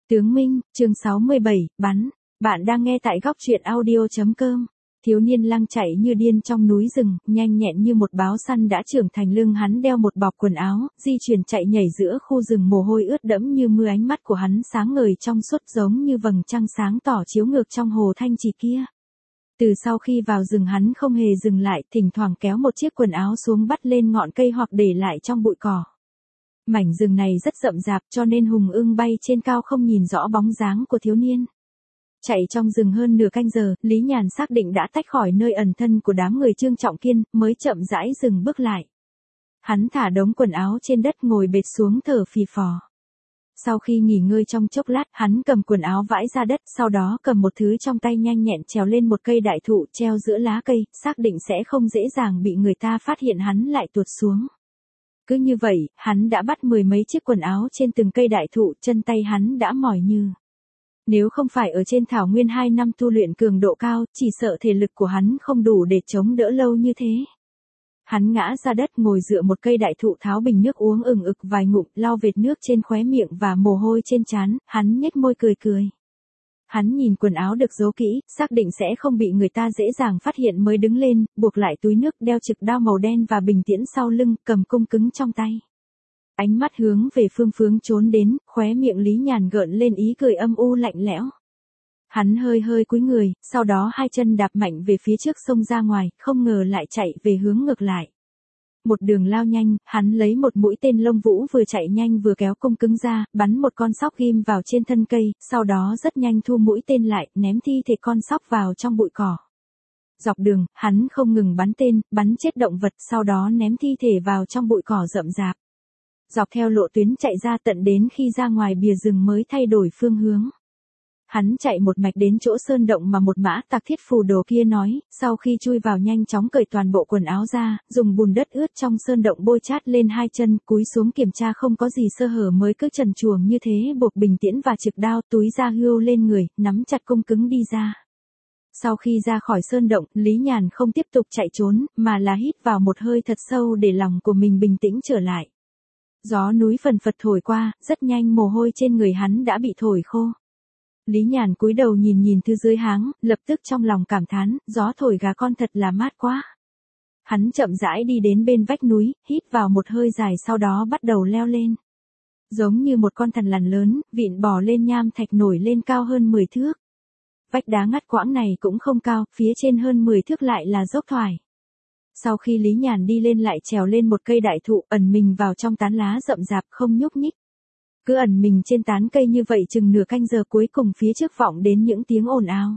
Tướng Minh, chương 67, bắn. Bạn đang nghe tại góc truyện audio.com. Thiếu niên lang chạy như điên trong núi rừng, nhanh nhẹn như một báo săn đã trưởng thành, lưng hắn đeo một bọc quần áo, di chuyển chạy nhảy giữa khu rừng, mồ hôi ướt đẫm như mưa, ánh mắt của hắn sáng ngời trong suốt giống như vầng trăng sáng tỏ chiếu ngược trong hồ thanh trì kia. Từ sau khi vào rừng hắn không hề dừng lại, thỉnh thoảng kéo một chiếc quần áo xuống bắt lên ngọn cây hoặc để lại trong bụi cỏ. Mảnh rừng này rất rậm rạp cho nên hùng ưng bay trên cao không nhìn rõ bóng dáng của thiếu niên. Chạy trong rừng hơn nửa canh giờ, Lý Nhàn xác định đã tách khỏi nơi ẩn thân của đám người Trương Trọng Kiên, mới chậm rãi dừng bước lại. Hắn thả đống quần áo trên đất, ngồi bệt xuống thở phì phò. Sau khi nghỉ ngơi trong chốc lát, hắn cầm quần áo vãi ra đất, sau đó cầm một thứ trong tay nhanh nhẹn trèo lên một cây đại thụ treo giữa lá cây, xác định sẽ không dễ dàng bị người ta phát hiện, hắn lại tuột xuống. Cứ như vậy, hắn đã bắt mười mấy chiếc quần áo trên từng cây đại thụ, chân tay hắn đã mỏi như. Nếu không phải ở trên thảo nguyên 2 năm tu luyện cường độ cao, chỉ sợ thể lực của hắn không đủ để chống đỡ lâu như thế. Hắn ngã ra đất, ngồi dựa một cây đại thụ, tháo bình nước uống ừng ực vài ngụm, lau vệt nước trên khóe miệng và mồ hôi trên trán, hắn nhếch môi cười cười. Hắn nhìn quần áo được giấu kỹ, xác định sẽ không bị người ta dễ dàng phát hiện mới đứng lên, buộc lại túi nước, đeo trực đao màu đen và bình tiễn sau lưng, cầm cung cứng trong tay. Ánh mắt hướng về phương hướng trốn đến, khóe miệng Lý Nhàn gợn lên ý cười âm u lạnh lẽo. Hắn hơi hơi cúi người, sau đó hai chân đạp mạnh về phía trước, xông ra ngoài, không ngờ lại chạy về hướng ngược lại. Một đường lao nhanh, hắn lấy một mũi tên lông vũ, vừa chạy nhanh vừa kéo cung cứng ra, bắn một con sóc ghim vào trên thân cây, sau đó rất nhanh thu mũi tên lại, ném thi thể con sóc vào trong bụi cỏ. Dọc đường, hắn không ngừng bắn tên, bắn chết động vật, sau đó ném thi thể vào trong bụi cỏ rậm rạp. Dọc theo lộ tuyến chạy ra, tận đến khi ra ngoài bìa rừng mới thay đổi phương hướng. Hắn chạy một mạch đến chỗ sơn động mà một mã tặc thiết phù đồ kia nói, sau khi chui vào nhanh chóng cởi toàn bộ quần áo ra, dùng bùn đất ướt trong sơn động bôi chát lên hai chân, cúi xuống kiểm tra không có gì sơ hở mới cứ trần truồng như thế, buộc bình tiễn và trực đao, túi da hươu lên người, nắm chặt cung cứng đi ra. Sau khi ra khỏi sơn động, Lý Nhàn không tiếp tục chạy trốn, mà là hít vào một hơi thật sâu để lòng của mình bình tĩnh trở lại. Gió núi phần phật thổi qua, rất nhanh mồ hôi trên người hắn đã bị thổi khô. Lý Nhàn cúi đầu nhìn nhìn thứ dưới háng, lập tức trong lòng cảm thán, gió thổi gà con thật là mát quá. Hắn chậm rãi đi đến bên vách núi, hít vào một hơi dài, sau đó bắt đầu leo lên. Giống như một con thằn lằn lớn, vịn bò lên nham thạch nổi lên cao hơn 10 thước. Vách đá ngắt quãng này cũng không cao, phía trên hơn 10 thước lại là dốc thoải. Sau khi Lý Nhàn đi lên, lại trèo lên một cây đại thụ, ẩn mình vào trong tán lá rậm rạp không nhúc nhích. Cứ ẩn mình trên tán cây như vậy chừng nửa canh giờ, cuối cùng phía trước vọng đến những tiếng ồn ào.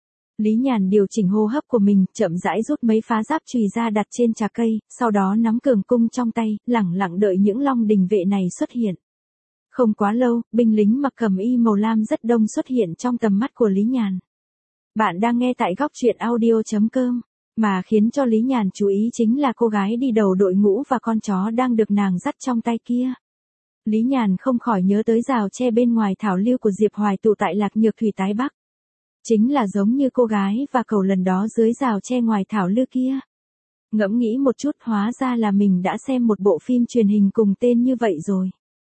Lý Nhàn điều chỉnh hô hấp của mình, chậm rãi rút mấy phá giáp chùy ra đặt trên trà cây, sau đó nắm cường cung trong tay, lẳng lặng đợi những long đình vệ này xuất hiện. Không quá lâu, binh lính mặc cẩm y màu lam rất đông xuất hiện trong tầm mắt của Lý Nhàn. Bạn đang nghe tại góc truyện audio.com. Mà khiến cho Lý Nhàn chú ý chính là cô gái đi đầu đội ngũ và con chó đang được nàng dắt trong tay kia. Lý Nhàn không khỏi nhớ tới rào tre bên ngoài thảo lưu của Diệp Hoài tụ tại Lạc Nhược Thủy Tái Bắc. Chính là giống như cô gái và cậu lần đó dưới rào tre ngoài thảo lưu kia. Ngẫm nghĩ một chút, hóa ra là mình đã xem một bộ phim truyền hình cùng tên như vậy rồi.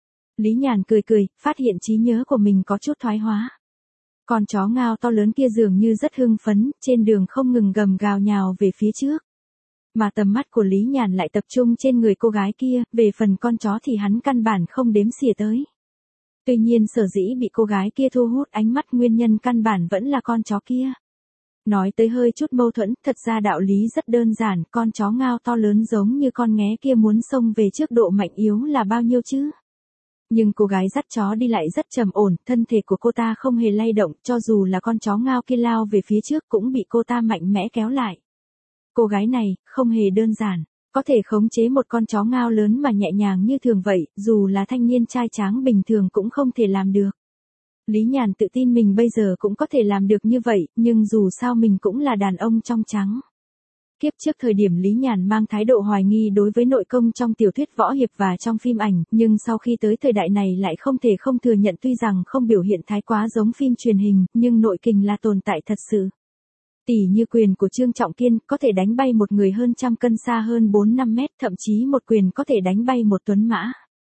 Lý Nhàn cười cười, phát hiện trí nhớ của mình có chút thoái hóa. Con chó ngao to lớn kia dường như rất hưng phấn, trên đường không ngừng gầm gào nhào về phía trước. Mà tầm mắt của Lý Nhàn lại tập trung trên người cô gái kia, về phần con chó thì hắn căn bản không đếm xỉa tới. Tuy nhiên sở dĩ bị cô gái kia thu hút ánh mắt, nguyên nhân căn bản vẫn là con chó kia. Nói tới hơi chút mâu thuẫn, thật ra đạo lý rất đơn giản, con chó ngao to lớn giống như con nghé kia muốn xông về trước, độ mạnh yếu là bao nhiêu chứ? Nhưng cô gái dắt chó đi lại rất trầm ổn, thân thể của cô ta không hề lay động, cho dù là con chó ngao kia lao về phía trước cũng bị cô ta mạnh mẽ kéo lại. Cô gái này, không hề đơn giản, có thể khống chế một con chó ngao lớn mà nhẹ nhàng như thường vậy, dù là thanh niên trai tráng bình thường cũng không thể làm được. Lý Nhàn tự tin mình bây giờ cũng có thể làm được như vậy, nhưng dù sao mình cũng là đàn ông trong trắng. Kiếp trước thời điểm Lý Nhàn mang thái độ hoài nghi đối với nội công trong tiểu thuyết võ hiệp và trong phim ảnh, nhưng sau khi tới thời đại này lại không thể không thừa nhận, tuy rằng không biểu hiện thái quá giống phim truyền hình, nhưng nội kình là tồn tại thật sự. Tỉ như quyền của Trương Trọng Kiên, có thể đánh bay một người hơn trăm cân xa hơn 4-5 mét, thậm chí một quyền có thể đánh bay một tuấn mã.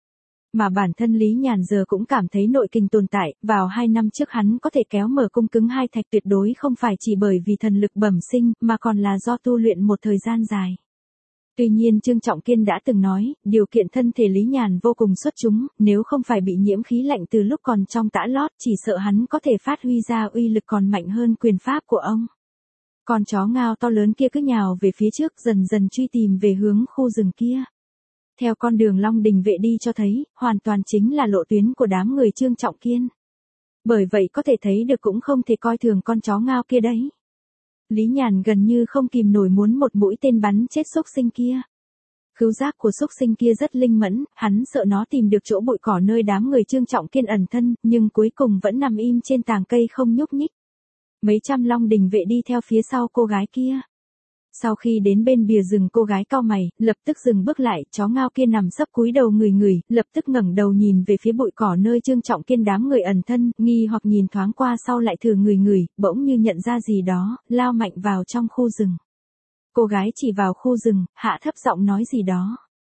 Mà bản thân Lý Nhàn giờ cũng cảm thấy nội kình tồn tại, vào 2 năm trước hắn có thể kéo mở cung cứng hai thạch tuyệt đối không phải chỉ bởi vì thần lực bẩm sinh, mà còn là do tu luyện một thời gian dài. Tuy nhiên Trương Trọng Kiên đã từng nói, điều kiện thân thể Lý Nhàn vô cùng xuất chúng, nếu không phải bị nhiễm khí lạnh từ lúc còn trong tã lót, chỉ sợ hắn có thể phát huy ra uy lực còn mạnh hơn quyền pháp của ông. Con chó ngao to lớn kia cứ nhào về phía trước, dần dần truy tìm về hướng khu rừng kia. Theo con đường Long Đình vệ đi cho thấy, hoàn toàn chính là lộ tuyến của đám người Trương Trọng Kiên. Bởi vậy có thể thấy được cũng không thể coi thường con chó ngao kia đấy. Lý Nhàn gần như không kìm nổi muốn một mũi tên bắn chết xúc sinh kia. Khứu giác của xúc sinh kia rất linh mẫn, hắn sợ nó tìm được chỗ bụi cỏ nơi đám người Trương Trọng Kiên ẩn thân, nhưng cuối cùng vẫn nằm im trên tàng cây không nhúc nhích. Mấy trăm Long Đình vệ đi theo phía sau cô gái kia. Sau khi đến bên bìa rừng, cô gái cau mày, lập tức dừng bước lại, chó ngao kia nằm sấp cúi đầu ngửi, lập tức ngẩng đầu nhìn về phía bụi cỏ nơi Trương Trọng Kiên đám người ẩn thân, nghi hoặc nhìn thoáng qua sau lại thử ngửi, bỗng như nhận ra gì đó, lao mạnh vào trong khu rừng. Cô gái chỉ vào khu rừng, hạ thấp giọng nói gì đó.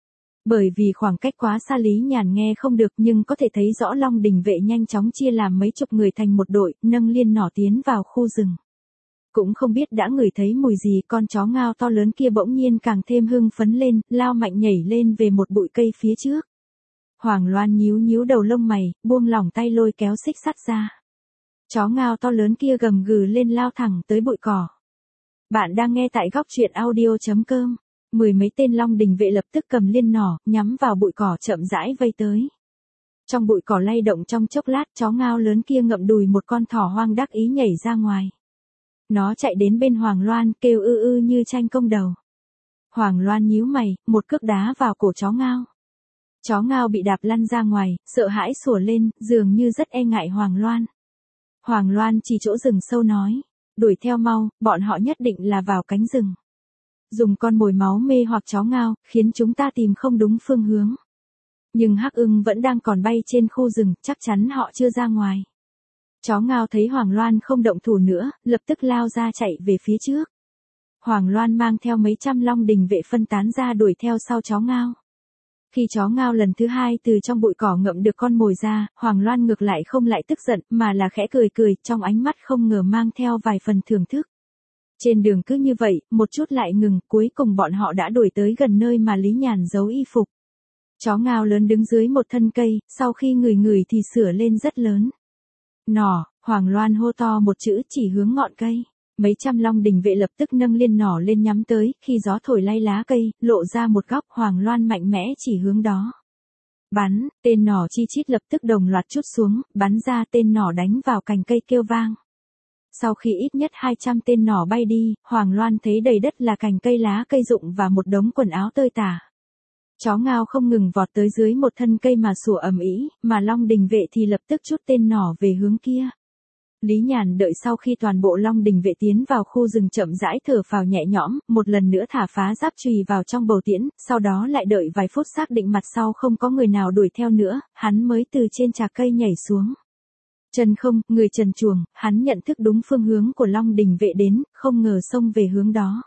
Bởi vì khoảng cách quá xa Lý Nhàn nghe không được, nhưng có thể thấy rõ Long Đình vệ nhanh chóng chia làm mấy chục người thành một đội, nâng liên nỏ tiến vào khu rừng. Cũng không biết đã ngửi thấy mùi gì, con chó ngao to lớn kia bỗng nhiên càng thêm hưng phấn lên, lao mạnh nhảy lên về một bụi cây phía trước. Hoàng Loan nhíu đầu lông mày, buông lỏng tay lôi kéo xích sắt ra. Chó ngao to lớn kia gầm gừ lên lao thẳng tới bụi cỏ. Bạn đang nghe tại góc truyện audio.com. Mười mấy tên Long Đình vệ lập tức cầm liên nỏ, nhắm vào bụi cỏ chậm rãi vây tới. Trong bụi cỏ lay động trong chốc lát, chó ngao lớn kia ngậm đùi một con thỏ hoang đắc ý nhảy ra ngoài. Nó chạy đến bên Hoàng Loan, kêu ư như tranh công đầu. Hoàng Loan nhíu mày, một cước đá vào cổ chó ngao. Chó ngao bị đạp lăn ra ngoài, sợ hãi sủa lên, dường như rất e ngại Hoàng Loan. Hoàng Loan chỉ chỗ rừng sâu nói, đuổi theo mau, bọn họ nhất định là vào cánh rừng. Dùng con mồi máu mê hoặc chó ngao, khiến chúng ta tìm không đúng phương hướng. Nhưng hắc ưng vẫn đang còn bay trên khu rừng, chắc chắn họ chưa ra ngoài. Chó ngao thấy Hoàng Loan không động thủ nữa, lập tức lao ra chạy về phía trước. Hoàng Loan mang theo mấy trăm Long Đình vệ phân tán ra đuổi theo sau chó ngao. Khi chó ngao lần thứ hai từ trong bụi cỏ ngậm được con mồi ra, Hoàng Loan ngược lại không lại tức giận, mà là khẽ cười, trong ánh mắt không ngờ mang theo vài phần thưởng thức. Trên đường cứ như vậy, một chút lại ngừng, cuối cùng bọn họ đã đuổi tới gần nơi mà Lý Nhàn giấu y phục. Chó ngao lớn đứng dưới một thân cây, sau khi ngửi thì sửa lên rất lớn. Nỏ, Hoàng Loan hô to một chữ chỉ hướng ngọn cây. Mấy trăm Long Đình vệ lập tức nâng liên nỏ lên nhắm tới, khi gió thổi lay lá cây, lộ ra một góc, Hoàng Loan mạnh mẽ chỉ hướng đó. Bắn, tên nỏ chi chít lập tức đồng loạt trút xuống, bắn ra, tên nỏ đánh vào cành cây kêu vang. Sau khi ít nhất 200 tên nỏ bay đi, Hoàng Loan thấy đầy đất là cành cây lá cây rụng và một đống quần áo tơi tả. Chó ngao không ngừng vọt tới dưới một thân cây mà sủa ầm ĩ, mà Long Đình vệ thì lập tức trút tên nỏ về hướng kia. Lý Nhàn đợi sau khi toàn bộ Long Đình vệ tiến vào khu rừng chậm rãi thở phào nhẹ nhõm, một lần nữa thả phá giáp chùy vào trong bầu tiễn, sau đó lại đợi vài phút xác định mặt sau không có người nào đuổi theo nữa, hắn mới từ trên trà cây nhảy xuống. Chân không, người trần truồng, hắn nhận thức đúng phương hướng của Long Đình vệ đến, không ngờ xông về hướng đó.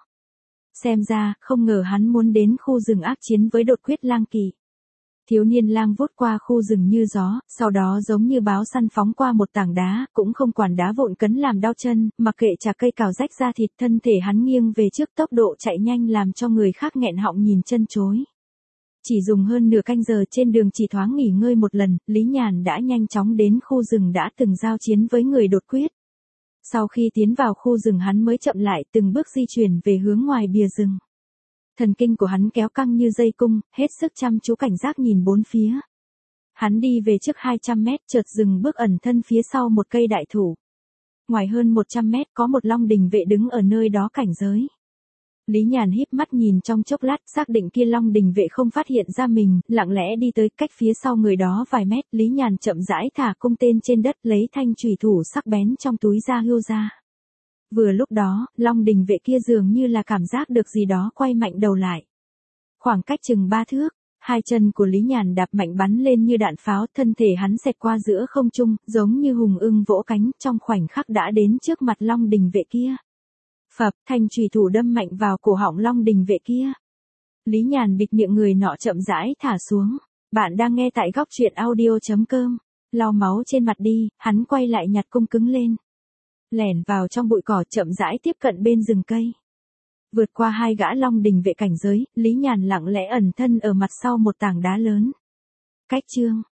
Xem ra, không ngờ hắn muốn đến khu rừng ác chiến với Đột Quyết Lang Kỳ. Thiếu niên lang vút qua khu rừng như gió, sau đó giống như báo săn phóng qua một tảng đá, cũng không quản đá vụn cấn làm đau chân, mặc kệ trà cây cào rách ra thịt, thân thể hắn nghiêng về trước, tốc độ chạy nhanh làm cho người khác nghẹn họng nhìn chân chối. Chỉ dùng hơn nửa canh giờ, trên đường chỉ thoáng nghỉ ngơi một lần, Lý Nhàn đã nhanh chóng đến khu rừng đã từng giao chiến với người Đột Quyết. Sau khi tiến vào khu rừng hắn mới chậm lại, từng bước di chuyển về hướng ngoài bìa rừng. Thần kinh của hắn kéo căng như dây cung, hết sức chăm chú cảnh giác nhìn bốn phía. Hắn đi về trước 200 mét, chợt dừng bước ẩn thân phía sau một cây đại thụ. Ngoài hơn 100 mét có một Long Đình vệ đứng ở nơi đó cảnh giới. Lý Nhàn híp mắt nhìn trong chốc lát, xác định kia Long Đình vệ không phát hiện ra mình, lặng lẽ đi tới cách phía sau người đó vài mét, Lý Nhàn chậm rãi thả cung tên trên đất, lấy thanh chùy thủ sắc bén trong túi ra hưu ra. Vừa lúc đó, Long Đình vệ kia dường như là cảm giác được gì đó, quay mạnh đầu lại. Khoảng cách chừng 3 thước, hai chân của Lý Nhàn đạp mạnh bắn lên như đạn pháo, thân thể hắn xẹt qua giữa không trung, giống như hùng ưng vỗ cánh, trong khoảnh khắc đã đến trước mặt Long Đình vệ kia. Phập, thanh chùy thủ đâm mạnh vào cổ họng Long Đình vệ kia. Lý Nhàn bịt miệng người nọ chậm rãi thả xuống. Bạn đang nghe tại góc truyện audio.com. Lau máu trên mặt đi, hắn quay lại nhặt cung cứng lên. Lẻn vào trong bụi cỏ chậm rãi tiếp cận bên rừng cây. Vượt qua hai gã long đình vệ cảnh giới, Lý Nhàn lặng lẽ ẩn thân ở mặt sau một tảng đá lớn. Cách chương.